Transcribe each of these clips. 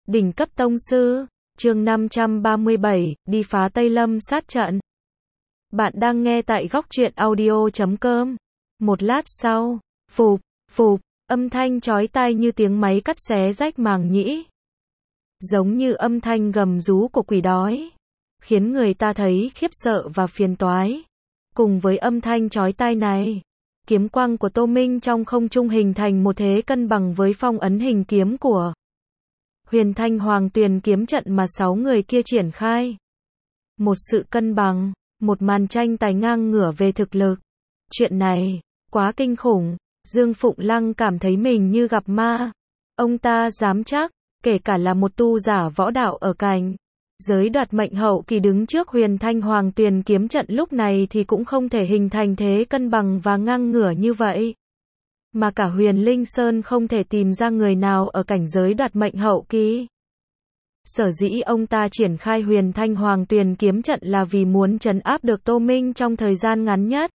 Đỉnh cấp tông sư, chương 537, đi phá Tây Lâm sát trận. Bạn đang nghe tại góc truyện audio.com. Một lát sau, phụp, âm thanh chói tai như tiếng máy cắt xé rách màng nhĩ. Giống như âm thanh gầm rú của quỷ đói, khiến người ta thấy khiếp sợ và phiền toái. Cùng với âm thanh chói tai này, kiếm quang của Tô Minh trong không trung hình thành một thế cân bằng với phong ấn hình kiếm của Huyền Thanh Hoàng Tuyền kiếm trận mà 6 người kia triển khai. Một sự cân bằng, một màn tranh tài ngang ngửa về thực lực. Chuyện này, quá kinh khủng, Dương Phụng Lăng cảm thấy mình như gặp ma. Ông ta dám chắc, kể cả là một tu giả võ đạo ở cảnh giới đoạt mệnh hậu kỳ đứng trước Huyền Thanh Hoàng Tuyền kiếm trận lúc này thì cũng không thể hình thành thế cân bằng và ngang ngửa như vậy. Mà cả Huyền Linh Sơn không thể tìm ra người nào ở cảnh giới đoạt mệnh hậu kỳ. Sở dĩ ông ta triển khai Huyền Thanh Hoàng Tuyền kiếm trận là vì muốn trấn áp được Tô Minh trong thời gian ngắn nhất.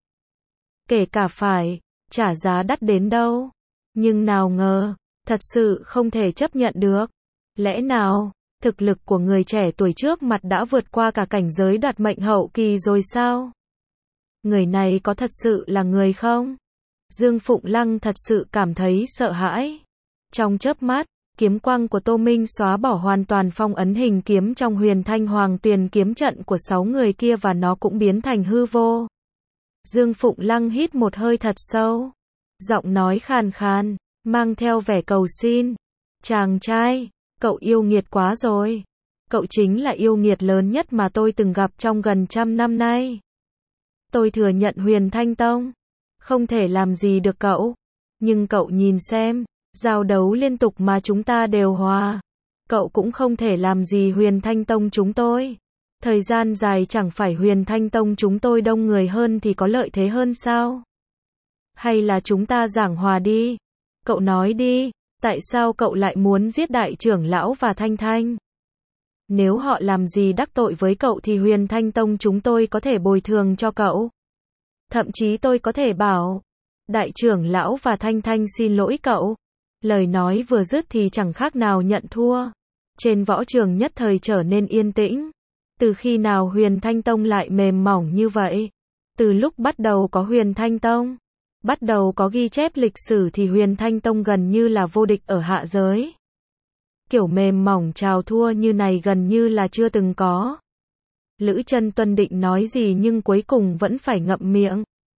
Kể cả phải trả giá đắt đến đâu. Nhưng nào ngờ, thật sự không thể chấp nhận được. Lẽ nào, thực lực của người trẻ tuổi trước mặt đã vượt qua cả cảnh giới đoạt mệnh hậu kỳ rồi sao? Người này có thật sự là người không? Dương Phụng Lăng thật sự cảm thấy sợ hãi. Trong chớp mắt, kiếm quang của Tô Minh xóa bỏ hoàn toàn phong ấn hình kiếm trong Huyền Thanh Hoàng Tuyền kiếm trận của 6 người kia và nó cũng biến thành hư vô. Dương Phụng Lăng hít một hơi thật sâu. Giọng nói khàn khàn, mang theo vẻ cầu xin. Chàng trai, cậu yêu nghiệt quá rồi. Cậu chính là yêu nghiệt lớn nhất mà tôi từng gặp trong gần 100 năm nay. Tôi thừa nhận Huyền Thanh Tông không thể làm gì được cậu. Nhưng cậu nhìn xem, giao đấu liên tục mà chúng ta đều hòa. Cậu cũng không thể làm gì Huyền Thanh Tông chúng tôi. Thời gian dài chẳng phải Huyền Thanh Tông chúng tôi đông người hơn thì có lợi thế hơn sao? Hay là chúng ta giảng hòa đi? Cậu nói đi, tại sao cậu lại muốn giết đại trưởng lão và Thanh Thanh? Nếu họ làm gì đắc tội với cậu thì Huyền Thanh Tông chúng tôi có thể bồi thường cho cậu. Thậm chí tôi có thể bảo, đại trưởng lão và Thanh Thanh xin lỗi cậu. Lời nói vừa dứt thì chẳng khác nào nhận thua. Trên võ trường nhất thời trở nên yên tĩnh. Từ khi nào Huyền Thanh Tông lại mềm mỏng như vậy? Từ lúc bắt đầu có Huyền Thanh Tông, bắt đầu có ghi chép lịch sử thì Huyền Thanh Tông gần như là vô địch ở hạ giới. Kiểu mềm mỏng chào thua như này gần như là chưa từng có. Lữ Chân Tuân định nói gì nhưng cuối cùng vẫn phải ngậm miệng.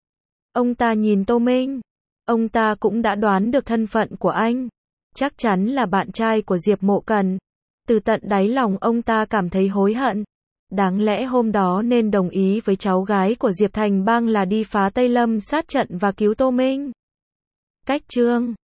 Ông ta nhìn Tô Minh. Ông ta cũng đã đoán được thân phận của anh. Chắc chắn là bạn trai của Diệp Mộ Cần. Từ tận đáy lòng ông ta cảm thấy hối hận. Đáng lẽ hôm đó nên đồng ý với cháu gái của Diệp Thành Bang là đi phá Tây Lâm sát trận và cứu Tô Minh. Cách chương